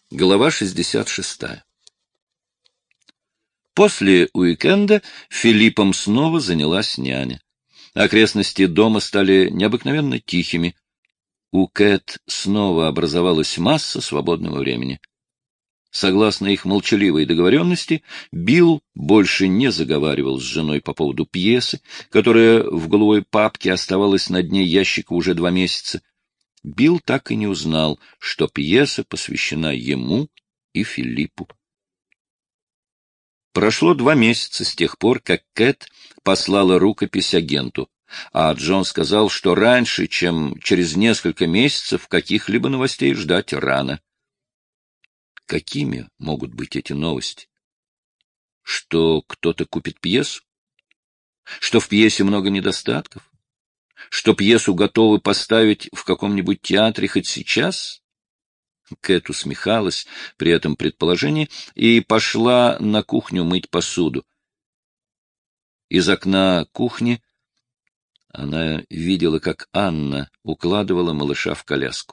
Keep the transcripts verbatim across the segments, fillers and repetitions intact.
Глава шестьдесят шестая. После уикенда Филиппом снова занялась няня. Окрестности дома стали необыкновенно тихими. У Кэт снова образовалась масса свободного времени. Согласно их молчаливой договоренности, Билл больше не заговаривал с женой по поводу пьесы, которая в голубой папке оставалась на дне ящика уже два месяца. Билл так и не узнал, что пьеса посвящена ему и Филиппу. Прошло два месяца с тех пор, как Кэт послала рукопись агенту, а Джон сказал, что раньше, чем через несколько месяцев, каких-либо новостей ждать рано. Какими могут быть эти новости? Что кто-то купит пьесу? Что в пьесе много недостатков? Что пьесу готовы поставить в каком-нибудь театре хоть сейчас? Кэт усмехалась при этом предположении и пошла на кухню мыть посуду. Из окна кухни она видела, как Анна укладывала малыша в коляску.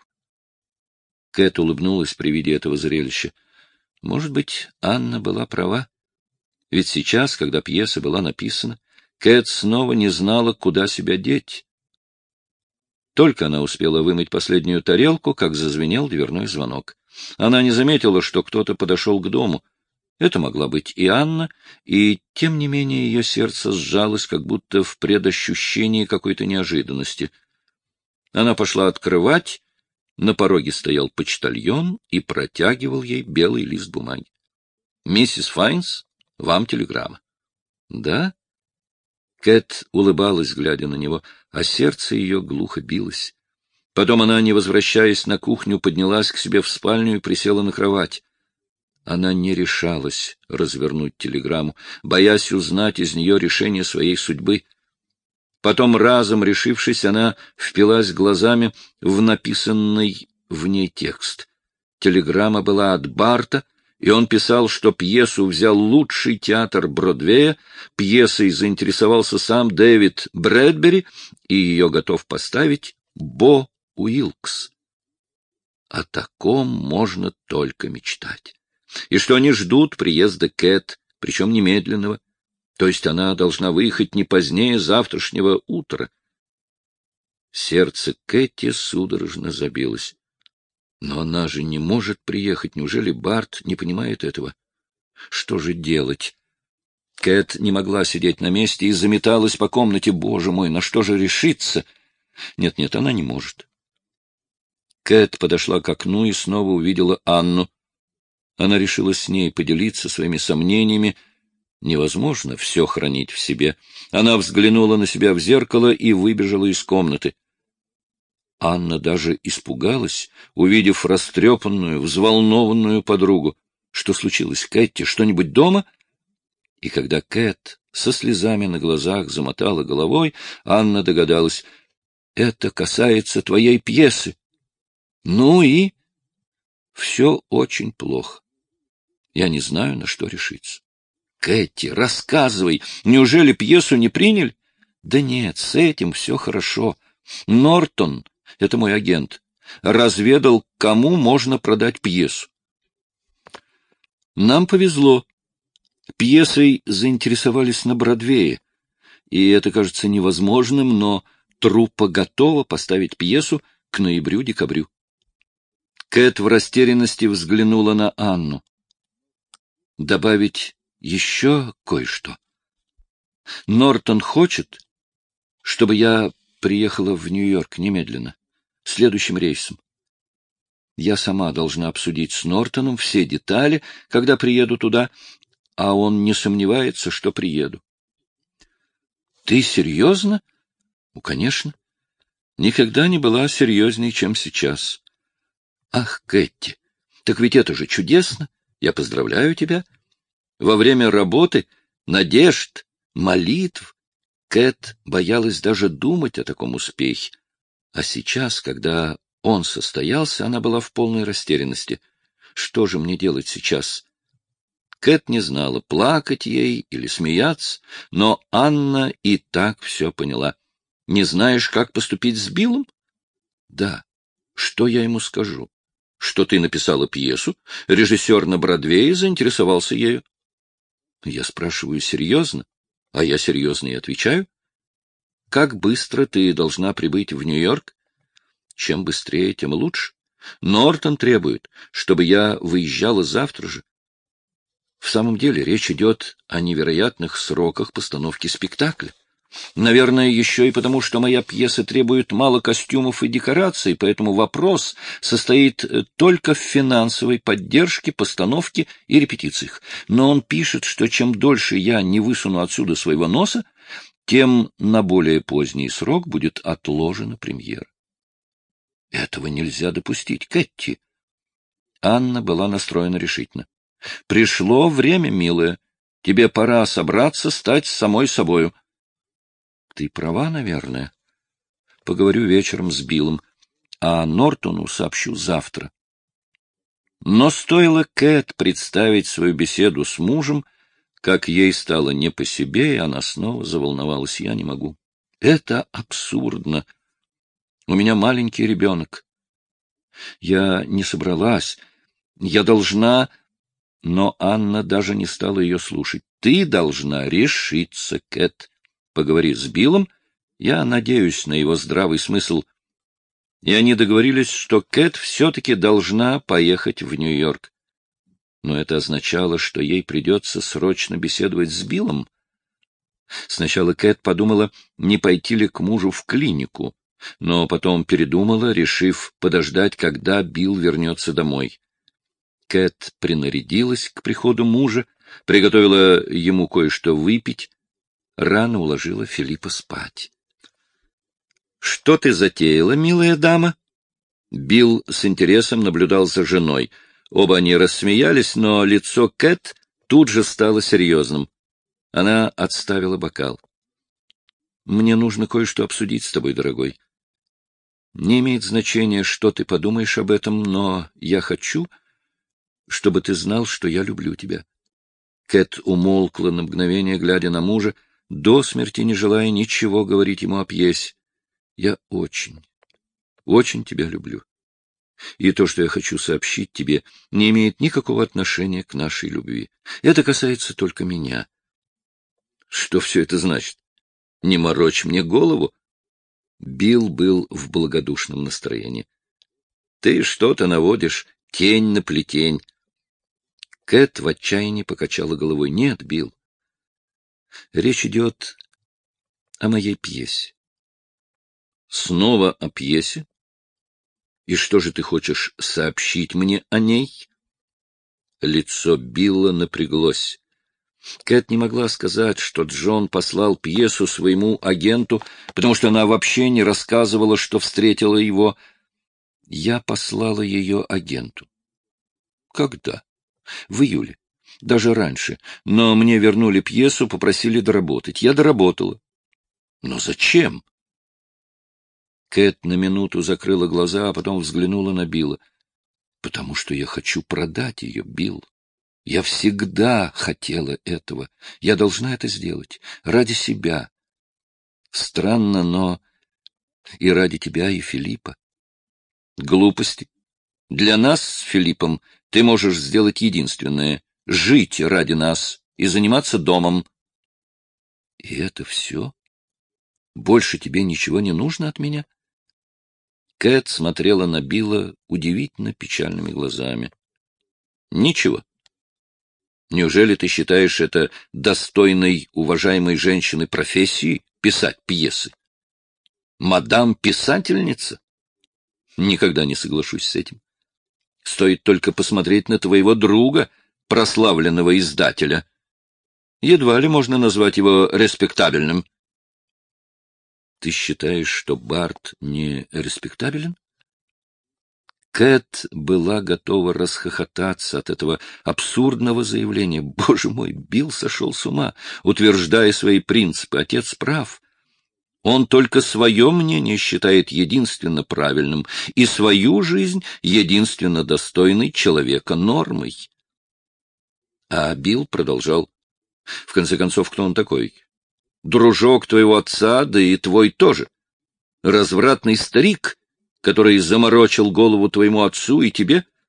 Кэт улыбнулась при виде этого зрелища. Может быть, Анна была права. Ведь сейчас, когда пьеса была написана, Кэт снова не знала, куда себя деть. Только она успела вымыть последнюю тарелку, как зазвенел дверной звонок. Она не заметила, что кто-то подошел к дому. Это могла быть и Анна, и, тем не менее, ее сердце сжалось, как будто в предощущении какой-то неожиданности. Она пошла открывать. На пороге стоял почтальон и протягивал ей белый лист бумаги. — Миссис Файнс, вам телеграмма. — Да? Кэт улыбалась, глядя на него, а сердце ее глухо билось. Потом она, не возвращаясь на кухню, поднялась к себе в спальню и присела на кровать. Она не решалась развернуть телеграмму, боясь узнать из нее решение своей судьбы. Потом, разом решившись, она впилась глазами в написанный в ней текст. Телеграмма была от Барта, и он писал, что пьесу взял лучший театр Бродвея, пьесой заинтересовался сам Дэвид Брэдбери, и ее готов поставить Бо Уилкс. О таком можно только мечтать. И что они ждут приезда Кэт, причем немедленного, то есть она должна выехать не позднее завтрашнего утра. Сердце Кэти судорожно забилось. Но она же не может приехать. Неужели Барт не понимает этого? Что же делать? Кэт не могла сидеть на месте и заметалась по комнате. Боже мой, на что же решиться? Нет-нет, она не может. Кэт подошла к окну и снова увидела Анну. Она решила с ней поделиться своими сомнениями. Невозможно все хранить в себе. Она взглянула на себя в зеркало и выбежала из комнаты. Анна даже испугалась, увидев растрепанную, взволнованную подругу. Что случилось, Кэти? Что-нибудь дома? И когда Кэт со слезами на глазах замотала головой, Анна догадалась. Это касается твоей пьесы. Ну и? Все очень плохо. Я не знаю, на что решиться. Кэти, рассказывай, неужели пьесу не приняли? Да нет, с этим все хорошо. Нортон, это мой агент, разведал, кому можно продать пьесу. Нам повезло. Пьесой заинтересовались на Бродвее, и это кажется невозможным, но труппа готова поставить пьесу к ноябрю-декабрю. Кэт в растерянности взглянула на Анну. Добавить еще кое-что. Нортон хочет, чтобы я приехала в Нью-Йорк немедленно, следующим рейсом. Я сама должна обсудить с Нортоном все детали, когда приеду туда, а он не сомневается, что приеду. — Ты серьезно? — Ну, конечно. Никогда не была серьезнее, чем сейчас. — Ах, Кэти, так ведь это же чудесно! Я поздравляю тебя. Во время работы, надежд, молитв Кэт боялась даже думать о таком успехе. А сейчас, когда он состоялся, она была в полной растерянности. Что же мне делать сейчас? Кэт не знала, плакать ей или смеяться, но Анна и так все поняла. Не знаешь, как поступить с Биллом? Да. Что я ему скажу? что ты написала пьесу, режиссер на Бродвее заинтересовался ею. Я спрашиваю серьезно, а я серьезно и отвечаю. Как быстро ты должна прибыть в Нью-Йорк? Чем быстрее, тем лучше. Нортон требует, чтобы я выезжала завтра же. В самом деле речь идет о невероятных сроках постановки спектакля. Наверное, еще и потому, что моя пьеса требует мало костюмов и декораций, поэтому вопрос состоит только в финансовой поддержке, постановке и репетициях. Но он пишет, что чем дольше я не высуну отсюда своего носа, тем на более поздний срок будет отложена премьера. Этого нельзя допустить, Кэти. Анна была настроена решительно. Пришло время, милая. Тебе пора собраться, стать самой собою. Ты права, наверное. Поговорю вечером с Биллом, а Нортону сообщу завтра. Но стоило Кэт представить свою беседу с мужем, как ей стало не по себе, и она снова заволновалась. Я не могу. Это абсурдно. У меня маленький ребенок. Я не собралась. Я должна... Но Анна даже не стала ее слушать. Ты должна решиться, Кэт. Поговори с Биллом. Я надеюсь на его здравый смысл. И они договорились, что Кэт все-таки должна поехать в Нью-Йорк. Но это означало, что ей придется срочно беседовать с Биллом. Сначала Кэт подумала, не пойти ли к мужу в клинику, но потом передумала, решив подождать, когда Билл вернется домой. Кэт принарядилась к приходу мужа, приготовила ему кое-что выпить, рано уложила Филиппа спать. — Что ты затеяла, милая дама? Билл с интересом наблюдал за женой. Оба они рассмеялись, но лицо Кэт тут же стало серьезным. Она отставила бокал. — Мне нужно кое-что обсудить с тобой, дорогой. Не имеет значения, что ты подумаешь об этом, но я хочу, чтобы ты знал, что я люблю тебя. Кэт умолкла на мгновение, глядя на мужа, до смерти не желая ничего говорить ему о пьесе. Я очень, очень тебя люблю. И то, что я хочу сообщить тебе, не имеет никакого отношения к нашей любви. Это касается только меня. Что все это значит? Не морочь мне голову. Билл был в благодушном настроении. Ты что-то наводишь, тень на плетень. Кэт в отчаянии покачала головой. Нет, Билл. Речь идет о моей пьесе. Снова о пьесе? И что же ты хочешь сообщить мне о ней? Лицо Билла напряглось. Кэт не могла сказать, что Джон послал пьесу своему агенту, потому что она вообще не рассказывала, что встретила его. Я послала ее агенту. Когда? В июле. Даже раньше. Но мне вернули пьесу, попросили доработать. Я доработала. Но зачем? Кэт на минуту закрыла глаза, а потом взглянула на Билла. Потому что я хочу продать ее, Билл. Я всегда хотела этого. Я должна это сделать. Ради себя. Странно, но и ради тебя, и Филиппа. Глупости. Для нас с Филиппом ты можешь сделать единственное — жить ради нас и заниматься домом. И это все? Больше тебе ничего не нужно от меня? Кэт смотрела на Билла удивительно печальными глазами. Ничего. Неужели ты считаешь это достойной, уважаемой женщины профессией — писать пьесы? Мадам-писательница? Никогда не соглашусь с этим. Стоит только посмотреть на твоего друга, прославленного издателя. Едва ли можно назвать его респектабельным. Ты считаешь, что Барт не респектабелен? Кэт была готова расхохотаться от этого абсурдного заявления. Боже мой, Билл сошел с ума, утверждая свои принципы. Отец прав. Он только свое мнение считает единственно правильным и свою жизнь единственно достойной человека нормой. А Билл продолжал. В конце концов, кто он такой? Дружок твоего отца, да и твой тоже. Развратный старик, который заморочил голову твоему отцу и тебе,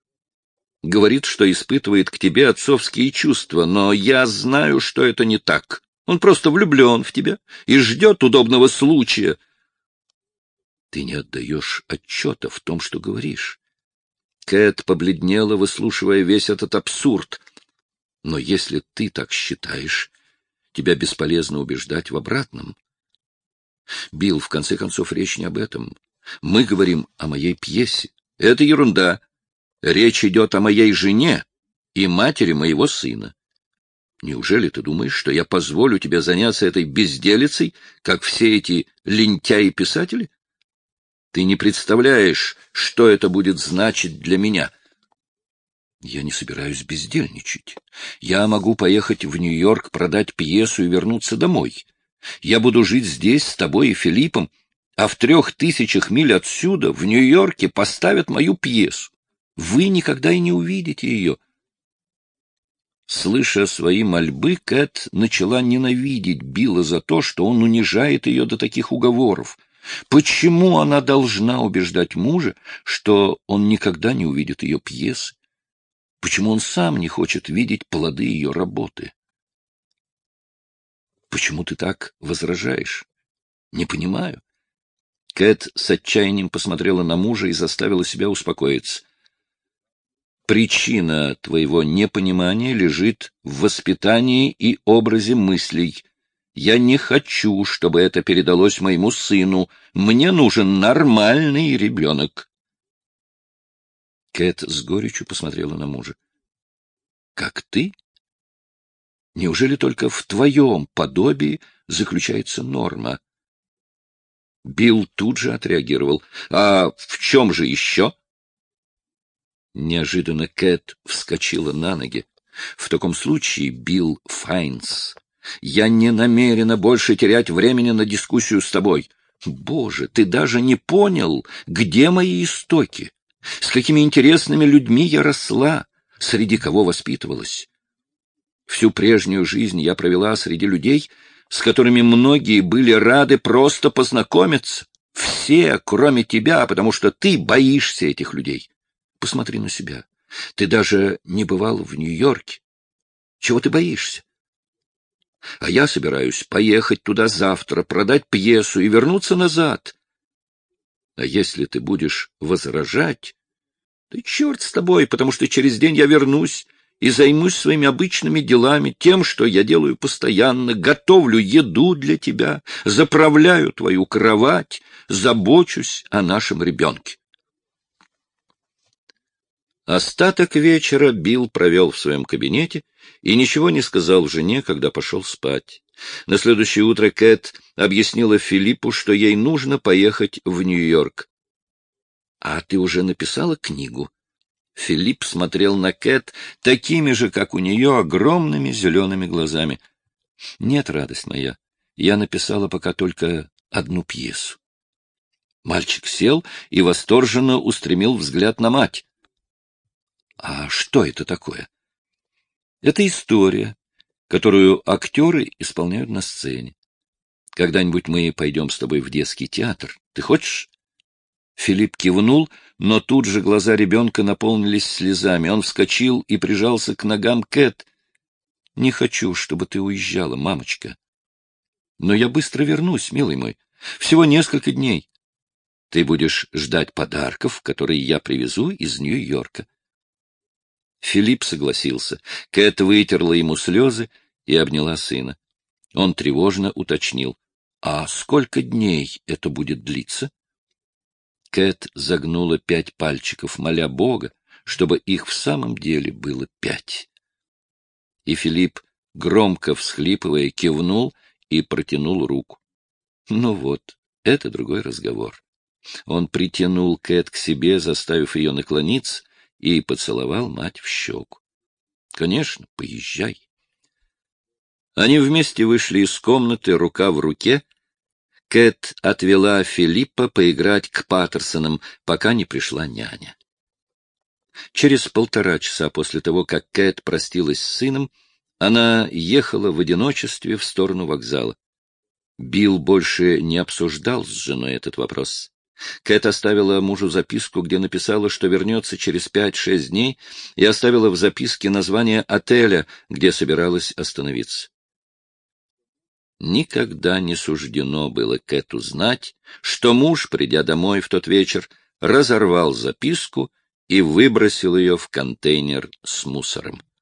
Говорит, что испытывает к тебе отцовские чувства, но я знаю, что это не так. Он просто влюблен в тебя и ждет удобного случая. Ты не отдаешь отчета в том, что говоришь. Кэт побледнела, выслушивая весь этот абсурд. Но если ты так считаешь, тебя бесполезно убеждать в обратном. Билл, в конце концов, речь не об этом. Мы говорим о моей пьесе. Это ерунда. Речь идет о моей жене и матери моего сына. Неужели ты думаешь, что я позволю тебе заняться этой безделицей, как все эти лентяи-писатели? Ты не представляешь, что это будет значить для меня. Я не собираюсь бездельничать. Я могу поехать в Нью-Йорк, продать пьесу и вернуться домой. Я буду жить здесь с тобой и Филиппом, а в трех тысячах миль отсюда, в Нью-Йорке, поставят мою пьесу. Вы никогда и не увидите ее. Слыша свои мольбы, Кэт начала ненавидеть Билла за то, что он унижает ее до таких уговоров. Почему она должна убеждать мужа, что он никогда не увидит ее пьесы? Почему он сам не хочет видеть плоды ее работы? Почему ты так возражаешь? Не понимаю. Кэт с отчаянием посмотрела на мужа и заставила себя успокоиться. Причина твоего непонимания лежит в воспитании и образе мыслей. Я не хочу, чтобы это передалось моему сыну. Мне нужен нормальный ребенок. Кэт с горечью посмотрела на мужа. — Как ты? Неужели только в твоем подобии заключается норма? Билл тут же отреагировал. — А в чем же еще? Неожиданно Кэт вскочила на ноги. — В таком случае, Билл Файнс, я не намерена больше терять времени на дискуссию с тобой. Боже, ты даже не понял, где мои истоки, с какими интересными людьми я росла, среди кого воспитывалась. Всю прежнюю жизнь я провела среди людей, с которыми многие были рады просто познакомиться. Все, кроме тебя, потому что ты боишься этих людей. Посмотри на себя. Ты даже не бывал в Нью-Йорке. Чего ты боишься? А я собираюсь поехать туда завтра, продать пьесу и вернуться назад. А если ты будешь возражать, то черт с тобой, потому что через день я вернусь и займусь своими обычными делами, тем, что я делаю постоянно, готовлю еду для тебя, заправляю твою кровать, забочусь о нашем ребенке. Остаток вечера Билл провел в своем кабинете и ничего не сказал жене, когда пошел спать. На следующее утро Кэт объяснила Филиппу, что ей нужно поехать в Нью-Йорк. — А ты уже написала книгу? Филипп смотрел на Кэт такими же, как у нее, огромными зелеными глазами. — Нет, радость моя, я написала пока только одну пьесу. Мальчик сел и восторженно устремил взгляд на мать. — А что это такое? — Это история, которую актеры исполняют на сцене. Когда-нибудь мы пойдем с тобой в детский театр. Ты хочешь? Филипп кивнул, но тут же глаза ребенка наполнились слезами. Он вскочил и прижался к ногам Кэт. — Не хочу, чтобы ты уезжала, мамочка. Но я быстро вернусь, милый мой. Всего несколько дней. Ты будешь ждать подарков, которые я привезу из Нью-Йорка. Филипп согласился. Кэт вытерла ему слезы и обняла сына. Он тревожно уточнил. — А сколько дней это будет длиться? Кэт загнула пять пальчиков, моля Бога, чтобы их в самом деле было пять. И Филипп, громко всхлипывая, кивнул и протянул руку. Ну вот, это другой разговор. Он притянул Кэт к себе, заставив ее наклониться, и поцеловал мать в щеку. — Конечно, поезжай. Они вместе вышли из комнаты, рука в руке. Кэт отвела Филиппа поиграть к Паттерсонам, пока не пришла няня. Через полтора часа после того, как Кэт простилась с сыном, она ехала в одиночестве в сторону вокзала. Билл больше не обсуждал с женой этот вопрос. Кэт оставила мужу записку, где написала, что вернется через пять-шесть дней, и оставила в записке название отеля, где собиралась остановиться. Никогда не суждено было Кэт узнать, что муж, придя домой в тот вечер, разорвал записку и выбросил ее в контейнер с мусором.